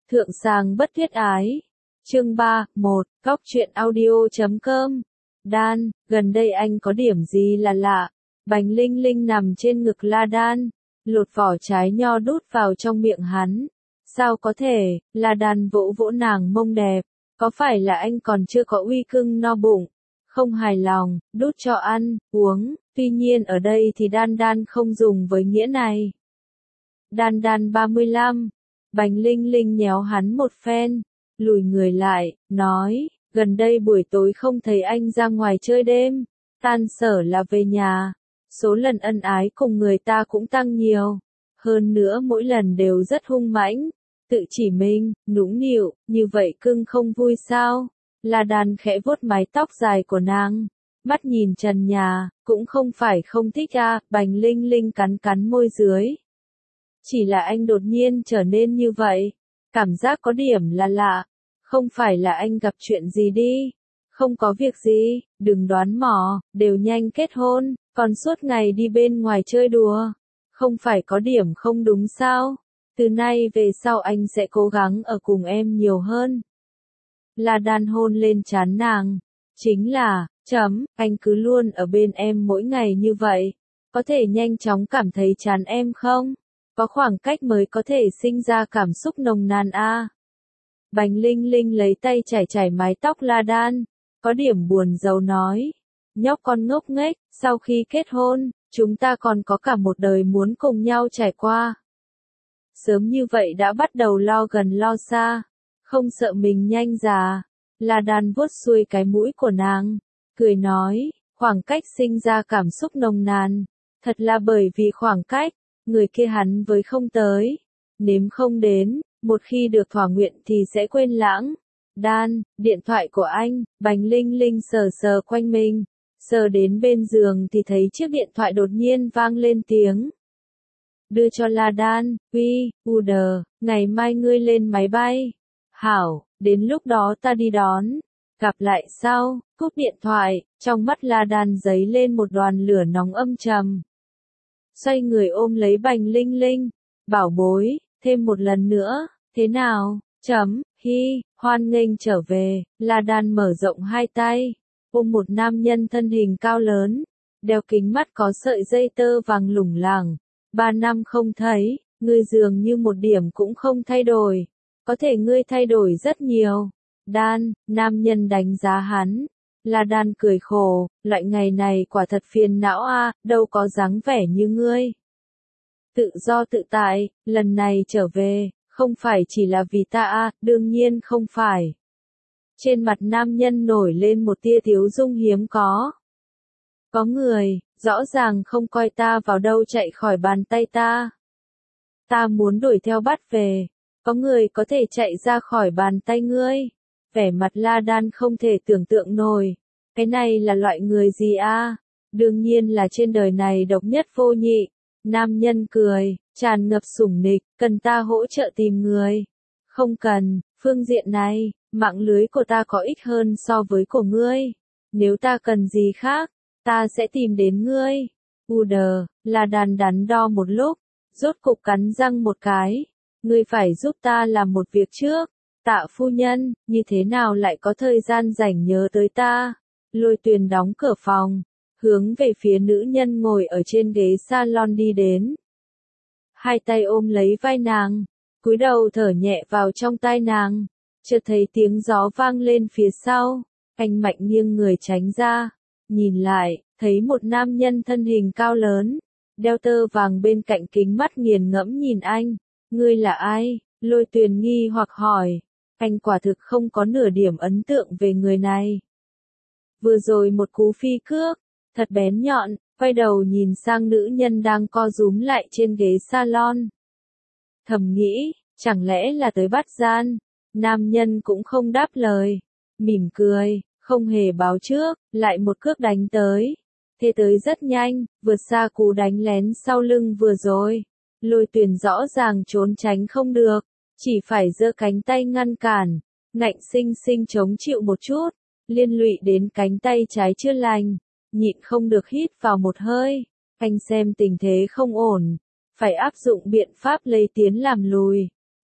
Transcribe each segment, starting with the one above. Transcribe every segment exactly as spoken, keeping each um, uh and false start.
Thượng sàng bất thiết ái. Chương ba, một, Cóc truyện audio chấm com. Đan, gần đây anh có điểm gì là lạ? Bành Linh Linh nằm trên ngực La Đan, lột vỏ trái nho đút vào trong miệng hắn. Sao có thể? La Đan vỗ vỗ nàng mông đẹp. Có phải là anh còn chưa có uy cưng no bụng? Không hài lòng, đút cho ăn, uống. Tuy nhiên ở đây thì Đan Đan không dùng với nghĩa này. Đan Đan ba mươi lăm. Bành Linh Linh nhéo hắn một phen, lùi người lại, nói, gần đây buổi tối không thấy anh ra ngoài chơi đêm, tan sở là về nhà. Số lần ân ái cùng người ta cũng tăng nhiều. Hơn nữa mỗi lần đều rất hung mãnh, tự chỉ mình, nũng nịu, như vậy cưng không vui sao? La Đan khẽ vuốt mái tóc dài của nàng, mắt nhìn trần nhà, cũng không phải không thích à, Bành Linh Linh cắn cắn môi dưới. Chỉ là anh đột nhiên trở nên như vậy, cảm giác có điểm là lạ, không phải là anh gặp chuyện gì đi, không có việc gì, đừng đoán mò, đều nhanh kết hôn, còn suốt ngày đi bên ngoài chơi đùa, không phải có điểm không đúng sao, từ nay về sau anh sẽ cố gắng ở cùng em nhiều hơn. La Đan hôn lên trán nàng, chính là, chấm, anh cứ luôn ở bên em mỗi ngày như vậy, có thể nhanh chóng cảm thấy chán em không? Có khoảng cách mới có thể sinh ra cảm xúc nồng nàn a. À. Bành Linh Linh lấy tay chải chải mái tóc La Đan, có điểm buồn rầu nói, nhóc con ngốc nghếch, sau khi kết hôn, chúng ta còn có cả một đời muốn cùng nhau trải qua. Sớm như vậy đã bắt đầu lo gần lo xa, không sợ mình nhanh già. La Đan vuốt xuôi cái mũi của nàng, cười nói, khoảng cách sinh ra cảm xúc nồng nàn, thật là bởi vì khoảng cách. Người kia hắn với không tới, nếm không đến, một khi được thỏa nguyện thì sẽ quên lãng. Đan, điện thoại của anh, Bành Linh Linh sờ sờ quanh mình, sờ đến bên giường thì thấy chiếc điện thoại đột nhiên vang lên tiếng. Đưa cho La Đan, uy, u đờ, ngày mai ngươi lên máy bay. Hảo, đến lúc đó ta đi đón. Gặp lại sau, cúp điện thoại, trong mắt La Đan dấy lên một đoàn lửa nóng âm trầm. Xoay người ôm lấy Bành Linh Linh, bảo bối, thêm một lần nữa, thế nào, chấm, hi, hoan nghênh trở về. La Đan mở rộng hai tay, ôm một nam nhân thân hình cao lớn, đeo kính mắt có sợi dây tơ vàng lủng lẳng, ba năm không thấy, ngươi dường như một điểm cũng không thay đổi, có thể ngươi thay đổi rất nhiều. Đan, nam nhân đánh giá hắn. La Đan cười khổ, loại ngày này quả thật phiền não a, à, đâu có dáng vẻ như ngươi. Tự do tự tại, lần này trở về, không phải chỉ là vì ta a, à, đương nhiên không phải. Trên mặt nam nhân nổi lên một tia thiếu dung hiếm có. Có người, rõ ràng không coi ta vào đâu chạy khỏi bàn tay ta. Ta muốn đuổi theo bắt về, có người có thể chạy ra khỏi bàn tay ngươi. Vẻ mặt La Đan không thể tưởng tượng nổi, cái này là loại người gì a? À? Đương nhiên là trên đời này độc nhất vô nhị. Nam nhân cười, tràn ngập sủng nịch, cần ta hỗ trợ tìm người? Không cần, phương diện này, mạng lưới của ta có ích hơn so với của ngươi. Nếu ta cần gì khác, ta sẽ tìm đến ngươi. U đờ, La Đan đắn đo một lúc, rốt cục cắn răng một cái. Ngươi phải giúp ta làm một việc trước. Tạ phu nhân, như thế nào lại có thời gian rảnh nhớ tới ta? Lôi Tuyền đóng cửa phòng, hướng về phía nữ nhân ngồi ở trên ghế salon đi đến. Hai tay ôm lấy vai nàng, cúi đầu thở nhẹ vào trong tai nàng, chợt thấy tiếng gió vang lên phía sau, anh mạnh nghiêng người tránh ra, nhìn lại, thấy một nam nhân thân hình cao lớn, đeo tơ vàng bên cạnh kính mắt nghiền ngẫm nhìn anh. Ngươi là ai? Lôi Tuyền nghi hoặc hỏi. Anh quả thực không có nửa điểm ấn tượng về người này. Vừa rồi một cú phi cước, thật bén nhọn, quay đầu nhìn sang nữ nhân đang co rúm lại trên ghế salon. Thầm nghĩ, chẳng lẽ là tới bắt gian? Nam nhân cũng không đáp lời, mỉm cười, không hề báo trước, lại một cước đánh tới. Thế tới rất nhanh, vượt xa cú đánh lén sau lưng vừa rồi. Lôi Tuyền rõ ràng trốn tránh không được. Chỉ phải giơ cánh tay ngăn cản, ngạnh sinh sinh chống chịu một chút, liên lụy đến cánh tay trái chưa lành, nhịn không được hít vào một hơi, anh xem tình thế không ổn, phải áp dụng biện pháp lấy tiến làm lùi,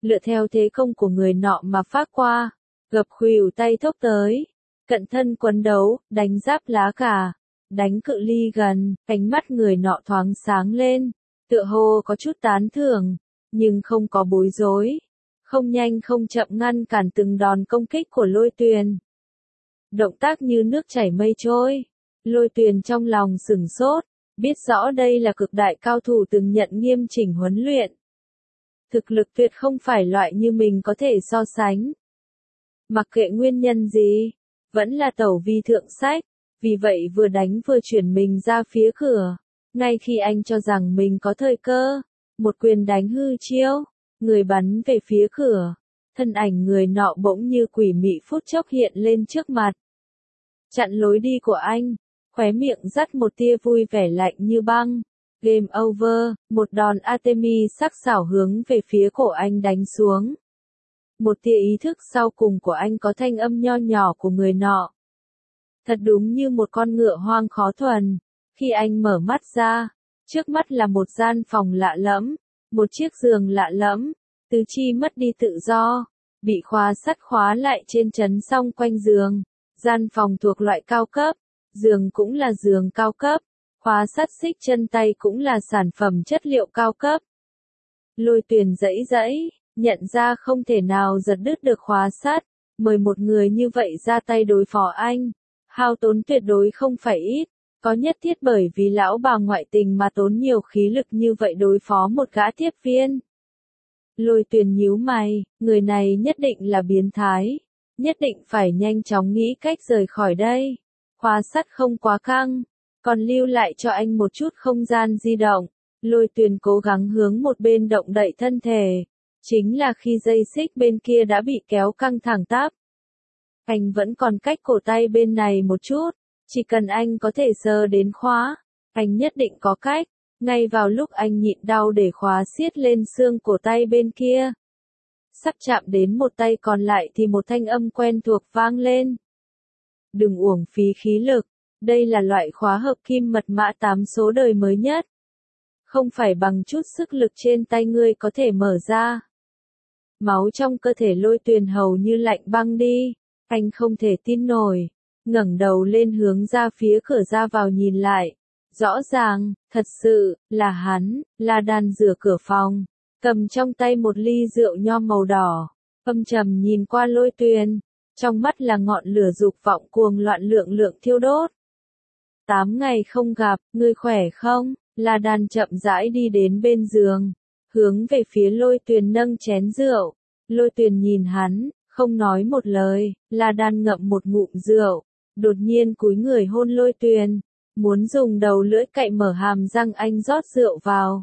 lựa theo thế công của người nọ mà phát qua, gập khuỷu tay thốc tới, cận thân quấn đấu, đánh giáp lá cả, đánh cự ly gần, ánh mắt người nọ thoáng sáng lên, tựa hồ có chút tán thưởng, nhưng không có bối rối, không nhanh không chậm ngăn cản từng đòn công kích của Lôi Tuyền. Động tác như nước chảy mây trôi, Lôi Tuyền trong lòng sửng sốt, biết rõ đây là cực đại cao thủ từng nhận nghiêm chỉnh huấn luyện. Thực lực tuyệt không phải loại như mình có thể so sánh. Mặc kệ nguyên nhân gì, vẫn là tẩu vi thượng sách, vì vậy vừa đánh vừa chuyển mình ra phía cửa. Ngay khi anh cho rằng mình có thời cơ, một quyền đánh hư chiêu, người bắn về phía cửa, thân ảnh người nọ bỗng như quỷ mị phút chốc hiện lên trước mặt. Chặn lối đi của anh, khóe miệng dắt một tia vui vẻ lạnh như băng. Game over, một đòn Artemis sắc sảo hướng về phía cổ anh đánh xuống. Một tia ý thức sau cùng của anh có thanh âm nho nhỏ của người nọ. Thật đúng như một con ngựa hoang khó thuần. Khi anh mở mắt ra, trước mắt là một gian phòng lạ lẫm, một chiếc giường lạ lẫm, tứ chi mất đi tự do, bị khóa sắt khóa lại trên trấn song quanh giường. Gian phòng thuộc loại cao cấp, giường cũng là giường cao cấp, khóa sắt xích chân tay cũng là sản phẩm chất liệu cao cấp. Lôi Tuyền dãy dãy, nhận ra không thể nào giật đứt được khóa sắt, mời một người như vậy ra tay đối phó anh, hao tốn tuyệt đối không phải ít, có nhất thiết bởi vì lão bà ngoại tình mà tốn nhiều khí lực như vậy đối phó một gã tiếp viên. Lôi Tuyền nhíu mày, người này nhất định là biến thái, nhất định phải nhanh chóng nghĩ cách rời khỏi đây. Khóa sắt không quá căng, còn lưu lại cho anh một chút không gian di động. Lôi Tuyền cố gắng hướng một bên động đậy thân thể, chính là khi dây xích bên kia đã bị kéo căng thẳng tắp. Anh vẫn còn cách cổ tay bên này một chút, chỉ cần anh có thể sờ đến khóa, anh nhất định có cách. Ngay vào lúc anh nhịn đau để khóa siết lên xương cổ tay bên kia, sắp chạm đến một tay còn lại thì một thanh âm quen thuộc vang lên. Đừng uổng phí khí lực, đây là loại khóa hợp kim mật mã tám số đời mới nhất. Không phải bằng chút sức lực trên tay ngươi có thể mở ra. Máu trong cơ thể Lôi Tuyền hầu như lạnh băng đi, anh không thể tin nổi, ngẩng đầu lên hướng ra phía cửa ra vào nhìn lại. Rõ ràng, thật sự, là hắn, La Đan rửa cửa phòng, cầm trong tay một ly rượu nho màu đỏ, âm trầm nhìn qua Lôi Tuyền, trong mắt là ngọn lửa dục vọng cuồng loạn lượng lượng thiêu đốt. Tám ngày không gặp, ngươi khỏe không? La Đan chậm rãi đi đến bên giường, hướng về phía Lôi Tuyền nâng chén rượu. Lôi Tuyền nhìn hắn, không nói một lời, La Đan ngậm một ngụm rượu, đột nhiên cúi người hôn Lôi Tuyền, muốn dùng đầu lưỡi cạy mở hàm răng anh rót rượu vào.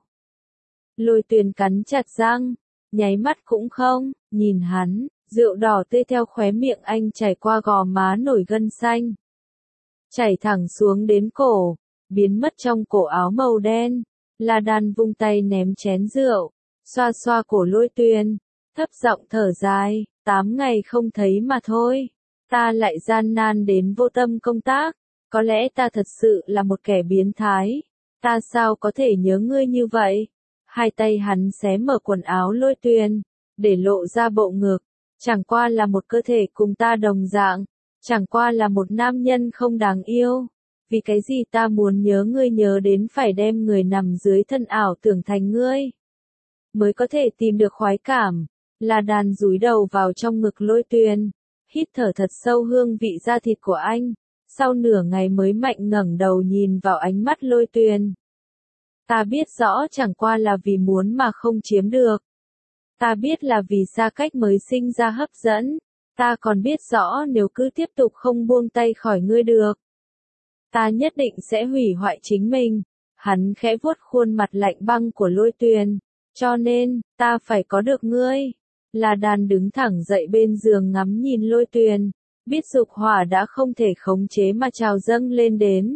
Lôi Tuyền cắn chặt răng, nháy mắt cũng không, nhìn hắn, rượu đỏ tươi theo khóe miệng anh chảy qua gò má nổi gân xanh, chảy thẳng xuống đến cổ, biến mất trong cổ áo màu đen. La Đan vung tay ném chén rượu, xoa xoa cổ Lôi Tuyền, thấp giọng thở dài, tám ngày không thấy mà thôi, ta lại gian nan đến vô tâm công tác, có lẽ ta thật sự là một kẻ biến thái, ta sao có thể nhớ ngươi như vậy. Hai tay hắn xé mở quần áo Lôi Tuyền, để lộ ra bộ ngực, chẳng qua là một cơ thể cùng ta đồng dạng, chẳng qua là một nam nhân không đáng yêu. Vì cái gì ta muốn nhớ ngươi nhớ đến phải đem người nằm dưới thân ảo tưởng thành ngươi, mới có thể tìm được khoái cảm. La Đan dúi đầu vào trong ngực Lôi Tuyền, hít thở thật sâu hương vị da thịt của anh, sau nửa ngày mới mạnh ngẩng đầu nhìn vào ánh mắt Lôi Tuyền. Ta biết rõ chẳng qua là vì muốn mà không chiếm được. Ta biết là vì xa cách mới sinh ra hấp dẫn. Ta còn biết rõ nếu cứ tiếp tục không buông tay khỏi ngươi được, ta nhất định sẽ hủy hoại chính mình. Hắn khẽ vuốt khuôn mặt lạnh băng của Lôi Tuyền. Cho nên, ta phải có được ngươi. La Đan đứng thẳng dậy bên giường ngắm nhìn Lôi Tuyền, biết dục hỏa đã không thể khống chế mà trào dâng lên đến.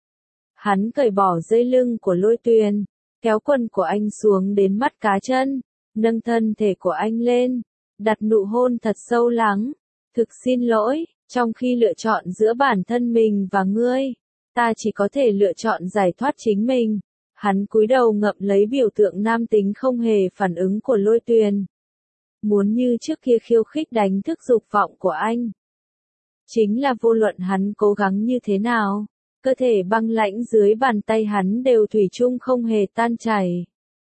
Hắn cởi bỏ dây lưng của Lôi Tuyền, kéo quần của anh xuống đến mắt cá chân, nâng thân thể của anh lên, đặt nụ hôn thật sâu lắng. Thực xin lỗi, trong khi lựa chọn giữa bản thân mình và ngươi, ta chỉ có thể lựa chọn giải thoát chính mình. Hắn cúi đầu ngậm lấy biểu tượng nam tính không hề phản ứng của Lôi Tuyền. muốn như trước kia khiêu khích đánh thức dục vọng của anh. Chính là vô luận hắn cố gắng như thế nào, cơ thể băng lãnh dưới bàn tay hắn đều thủy chung không hề tan chảy.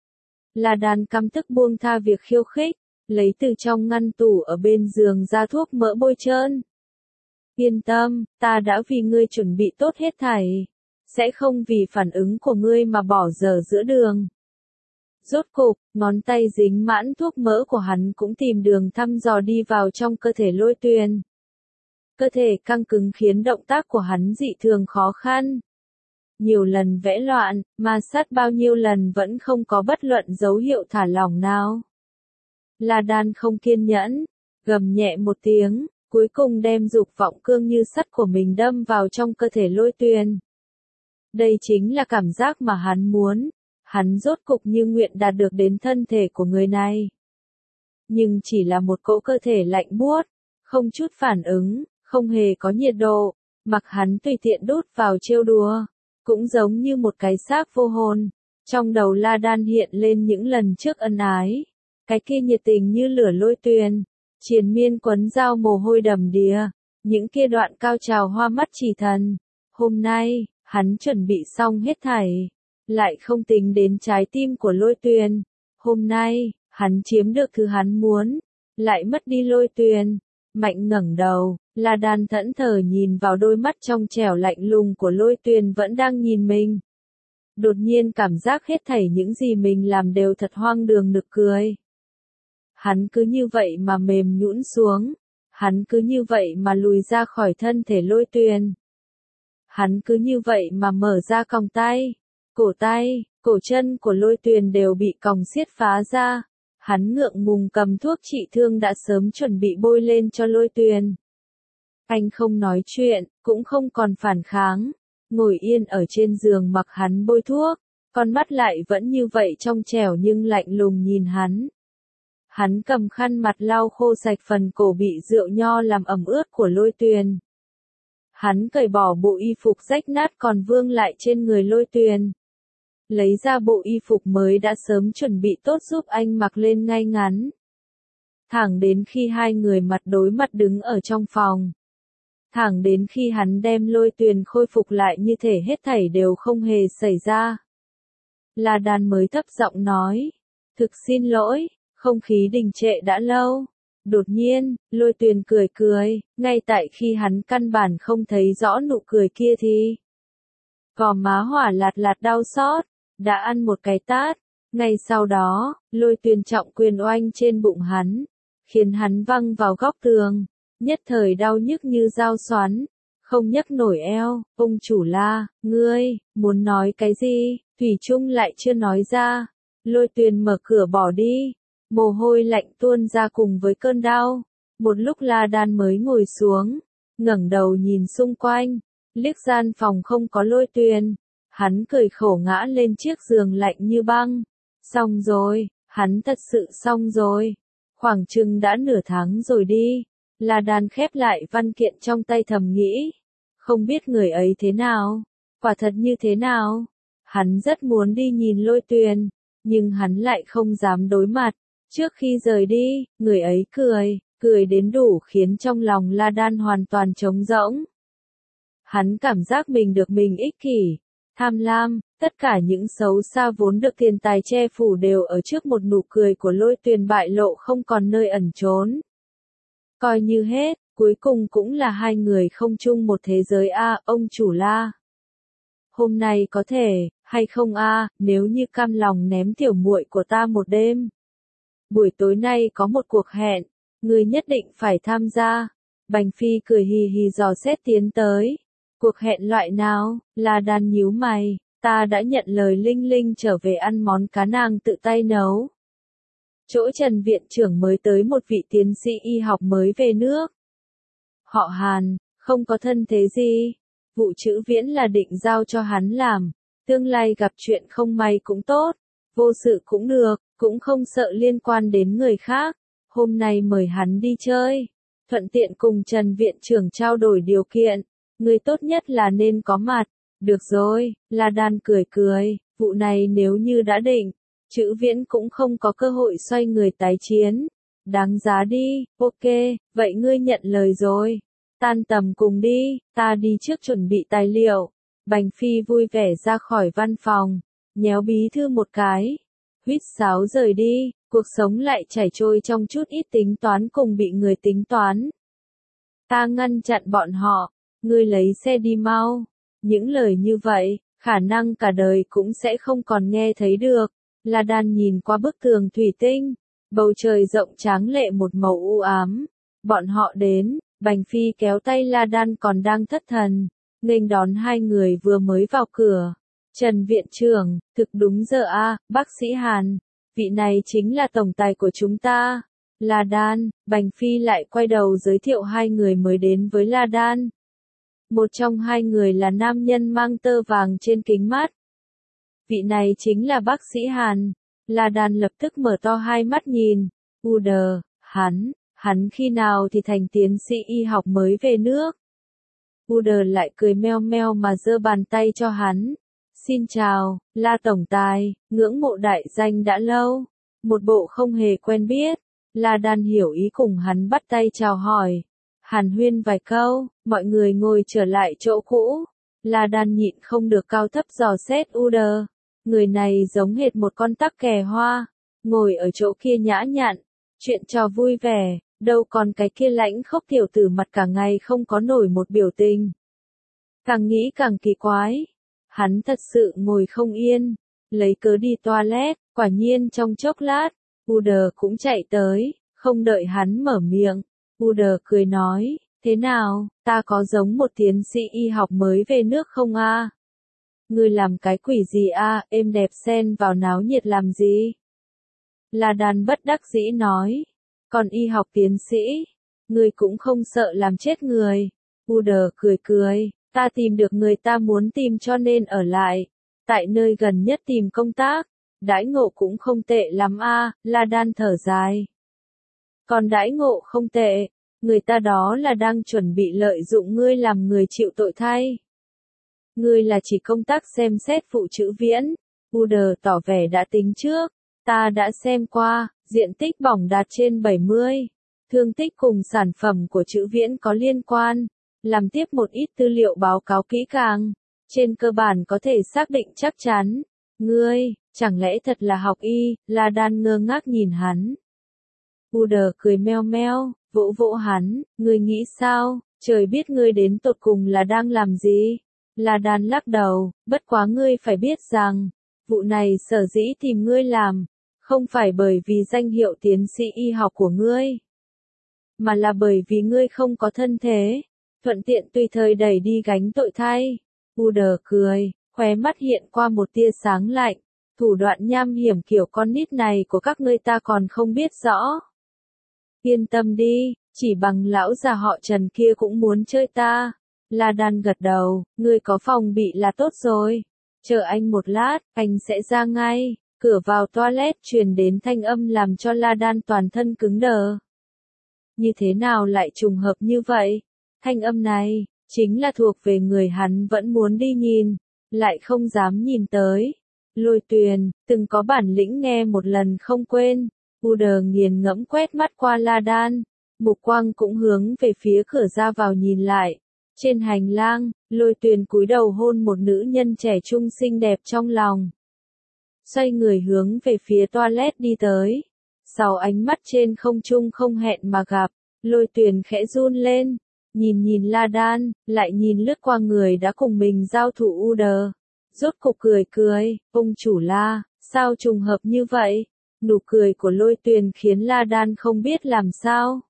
La Đan căm tức buông tha việc khiêu khích, lấy từ trong ngăn tủ ở bên giường ra thuốc mỡ bôi trơn. Yên tâm, ta đã vì ngươi chuẩn bị tốt hết thảy, sẽ không vì phản ứng của ngươi mà bỏ dở giữa đường. Rốt cục, ngón tay dính mãn thuốc mỡ của hắn cũng tìm đường thăm dò đi vào trong cơ thể Lôi Tuyền. Cơ thể căng cứng khiến động tác của hắn dị thường khó khăn. Nhiều lần vẽ loạn, ma sát bao nhiêu lần vẫn không có bất luận dấu hiệu thả lỏng nào. La Đan không kiên nhẫn, gầm nhẹ một tiếng, cuối cùng đem dục vọng cương như sắt của mình đâm vào trong cơ thể Lôi Tuyền. Đây chính là cảm giác mà hắn muốn, hắn rốt cục như nguyện đạt được đến thân thể của người này. Nhưng chỉ là một cỗ cơ thể lạnh buốt, không chút phản ứng, không hề có nhiệt độ, mặc hắn tùy tiện đút vào trêu đùa, cũng giống như một cái xác vô hồn. Trong đầu La Đan hiện lên những lần trước ân ái, cái kia nhiệt tình như lửa Lôi Tuyền, triền miên quấn dao mồ hôi đầm đìa, những kia đoạn cao trào hoa mắt chỉ thần. Hôm nay, hắn chuẩn bị xong hết thảy, lại không tính đến trái tim của Lôi Tuyền. Hôm nay, hắn chiếm được thứ hắn muốn, lại mất đi Lôi Tuyền. Mạnh ngẩng đầu, La Đan thẫn thờ nhìn vào đôi mắt trong trẻo lạnh lùng của Lôi Tuyền vẫn đang nhìn mình. Đột nhiên cảm giác hết thảy những gì mình làm đều thật hoang đường nực cười. Hắn cứ như vậy mà mềm nhũn xuống, hắn cứ như vậy mà lùi ra khỏi thân thể Lôi Tuyền. Hắn cứ như vậy mà mở ra còng tay, cổ tay, cổ chân của Lôi Tuyền đều bị còng xiết phá ra. Hắn ngượng ngùng cầm thuốc trị thương đã sớm chuẩn bị bôi lên cho Lôi Tuyền. Anh không nói chuyện, cũng không còn phản kháng, ngồi yên ở trên giường mặc hắn bôi thuốc, con mắt lại vẫn như vậy trong trẻo nhưng lạnh lùng nhìn hắn. Hắn cầm khăn mặt lau khô sạch phần cổ bị rượu nho làm ẩm ướt của Lôi Tuyền. Hắn cởi bỏ bộ y phục rách nát còn vương lại trên người Lôi Tuyền. Lấy ra bộ y phục mới đã sớm chuẩn bị tốt giúp anh mặc lên ngay ngắn. Thẳng đến khi hai người mặt đối mặt đứng ở trong phòng. Thẳng đến khi hắn đem Lôi Tuyền khôi phục lại như thể hết thảy đều không hề xảy ra. La Đan mới thấp giọng nói. Thực xin lỗi, không khí đình trệ đã lâu. Đột nhiên, Lôi Tuyền cười cười, ngay tại khi hắn căn bản không thấy rõ nụ cười kia thì. Gò má hỏa lạt lạt đau xót, đã ăn một cái tát. Ngay sau đó, Lôi Tuyền trọng quyền oanh trên bụng hắn, khiến hắn văng vào góc tường, nhất thời đau nhức như dao xoắn, không nhấc nổi eo. Ông chủ La, ngươi, muốn nói cái gì? Thủy chung lại chưa nói ra. Lôi Tuyền mở cửa bỏ đi, mồ hôi lạnh tuôn ra cùng với cơn đau. Một lúc La Đan mới ngồi xuống, ngẩng đầu nhìn xung quanh, liếc gian phòng không có Lôi Tuyền. Hắn cười khổ ngã lên chiếc giường lạnh như băng. Xong rồi, hắn thật sự xong rồi. Khoảng chừng đã nửa tháng rồi đi. La Đan khép lại văn kiện trong tay thầm nghĩ. Không biết người ấy thế nào, quả thật như thế nào. Hắn rất muốn đi nhìn Lôi Tuyền, nhưng hắn lại không dám đối mặt. Trước khi rời đi, người ấy cười, cười đến đủ khiến trong lòng La Đan hoàn toàn trống rỗng. Hắn cảm giác mình được mình ích kỷ, tham lam, tất cả những xấu xa vốn được tiền tài che phủ đều ở trước một nụ cười của Lôi Tuyền bại lộ không còn nơi ẩn trốn. Coi như hết, cuối cùng cũng là hai người không chung một thế giới a, ông chủ La. Hôm nay có thể, hay không a, nếu như cam lòng ném tiểu muội của ta một đêm. Buổi tối nay có một cuộc hẹn, ngươi nhất định phải tham gia. Bành Phi cười hì hì dò xét tiến tới. Cuộc hẹn loại nào? La Đan nhíu mày, ta đã nhận lời Linh Linh trở về ăn món cá nàng tự tay nấu. Chỗ Trần viện trưởng mới tới một vị tiến sĩ y học mới về nước. Họ Hàn, không có thân thế gì. Vụ chữ viễn là định giao cho hắn làm. Tương lai gặp chuyện không may cũng tốt. Vô sự cũng được, cũng không sợ liên quan đến người khác. Hôm nay mời hắn đi chơi. Thuận tiện cùng Trần viện trưởng trao đổi điều kiện. Người tốt nhất là nên có mặt. Được rồi, La Đan cười cười. Vụ này nếu như đã định, chữ viễn cũng không có cơ hội xoay người tái chiến. Đáng giá đi, ok, vậy ngươi nhận lời rồi. Tan tầm cùng đi, ta đi trước chuẩn bị tài liệu. Bành Phi vui vẻ ra khỏi văn phòng, nhéo bí thư một cái. Huýt sáo rời đi, cuộc sống lại chảy trôi trong chút ít tính toán cùng bị người tính toán. Ta ngăn chặn bọn họ, ngươi lấy xe đi mau. Những lời như vậy, khả năng cả đời cũng sẽ không còn nghe thấy được. La Đan nhìn qua bức tường thủy tinh, bầu trời rộng tráng lệ một màu u ám. Bọn họ đến, Bành Phi kéo tay La Đan còn đang thất thần, nghênh đón hai người vừa mới vào cửa. Trần viện trưởng, thực đúng giờ a, bác sĩ Hàn, vị này chính là tổng tài của chúng ta. La Đan, Bành Phi lại quay đầu giới thiệu hai người mới đến với La Đan. Một trong hai người là nam nhân mang tơ vàng trên kính mắt. Vị này chính là bác sĩ Hàn. La Đan lập tức mở to hai mắt nhìn. U đờ, hắn, hắn khi nào thì thành tiến sĩ y học mới về nước. U đờ lại cười meo meo mà giơ bàn tay cho hắn. Xin chào, La tổng tài, ngưỡng mộ đại danh đã lâu. Một bộ không hề quen biết. La Đan hiểu ý cùng hắn bắt tay chào hỏi. Hàn huyên vài câu, mọi người ngồi trở lại chỗ cũ. La Đan nhịn không được cao thấp dò xét U đờ. Người này giống hệt một con tắc kè hoa, ngồi ở chỗ kia nhã nhặn, chuyện trò vui vẻ, đâu còn cái kia lãnh khốc tiểu tử mặt cả ngày không có nổi một biểu tình. Càng nghĩ càng kỳ quái, hắn thật sự ngồi không yên, lấy cớ đi toilet, quả nhiên trong chốc lát, U đờ cũng chạy tới, không đợi hắn mở miệng, U đờ cười nói, thế nào, ta có giống một tiến sĩ y học mới về nước không a? Ngươi làm cái quỷ gì a, êm đẹp xen vào náo nhiệt làm gì? La Đan bất đắc dĩ nói, còn y học tiến sĩ, ngươi cũng không sợ làm chết người. U đờ cười cười, ta tìm được người ta muốn tìm cho nên ở lại, tại nơi gần nhất tìm công tác, đãi ngộ cũng không tệ lắm a, La Đan thở dài. Còn đãi ngộ không tệ, người ta đó là đang chuẩn bị lợi dụng ngươi làm người chịu tội thay. Ngươi là chỉ công tác xem xét phụ chữ viễn. U đờ tỏ vẻ đã tính trước. Ta đã xem qua, diện tích bỏng đạt trên bảy mươi. Thương tích cùng sản phẩm của chữ viễn có liên quan. Làm tiếp một ít tư liệu báo cáo kỹ càng. Trên cơ bản có thể xác định chắc chắn. Ngươi, chẳng lẽ thật là học y? La Đan ngơ ngác nhìn hắn. U đờ cười meo meo, vỗ vỗ hắn. Ngươi nghĩ sao? Trời biết ngươi đến tột cùng là đang làm gì? La Đan lắc đầu, bất quá ngươi phải biết rằng, vụ này sở dĩ tìm ngươi làm, không phải bởi vì danh hiệu tiến sĩ y học của ngươi, mà là bởi vì ngươi không có thân thế, thuận tiện tùy thời đẩy đi gánh tội thay. U đờ cười, khóe mắt hiện qua một tia sáng lạnh, thủ đoạn nham hiểm kiểu con nít này của các ngươi ta còn không biết rõ. Yên tâm đi, chỉ bằng lão già họ Trần kia cũng muốn chơi ta. La Đan gật đầu, ngươi có phòng bị là tốt rồi. Chờ anh một lát, anh sẽ ra ngay. Cửa vào toilet truyền đến thanh âm làm cho La Đan toàn thân cứng đờ. Như thế nào lại trùng hợp như vậy? Thanh âm này, chính là thuộc về người hắn vẫn muốn đi nhìn, lại không dám nhìn tới. Lôi Tuyền, từng có bản lĩnh nghe một lần không quên. U đờ nghiền ngẫm quét mắt qua La Đan, mục quang cũng hướng về phía cửa ra vào nhìn lại. Trên hành lang, Lôi Tuyền cúi đầu hôn một nữ nhân trẻ trung xinh đẹp trong lòng. Xoay người hướng về phía toilet đi tới. Sau ánh mắt trên không trung không hẹn mà gặp, Lôi Tuyền khẽ run lên, nhìn nhìn La Đan, lại nhìn lướt qua người đã cùng mình giao thủ U đờ. Rốt cục cười cười, ông chủ La, sao trùng hợp như vậy? Nụ cười của Lôi Tuyền khiến La Đan không biết làm sao.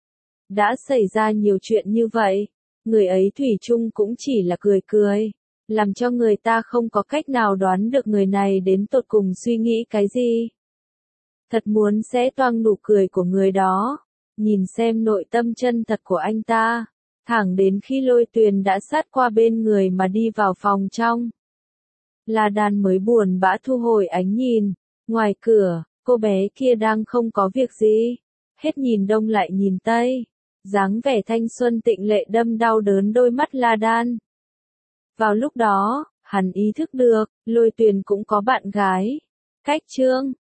Đã xảy ra nhiều chuyện như vậy. Người ấy thủy chung cũng chỉ là cười cười, làm cho người ta không có cách nào đoán được người này đến tột cùng suy nghĩ cái gì. Thật muốn xé toang nụ cười của người đó, nhìn xem nội tâm chân thật của anh ta, thẳng đến khi Lôi Tuyền đã sát qua bên người mà đi vào phòng trong. La Đan mới buồn bã thu hồi ánh nhìn, ngoài cửa, cô bé kia đang không có việc gì, hết nhìn đông lại nhìn tây. Dáng vẻ thanh xuân tịnh lệ đâm đau đớn đôi mắt La Đan. Vào lúc đó, hắn ý thức được, Lôi Tuyền cũng có bạn gái. Cách chương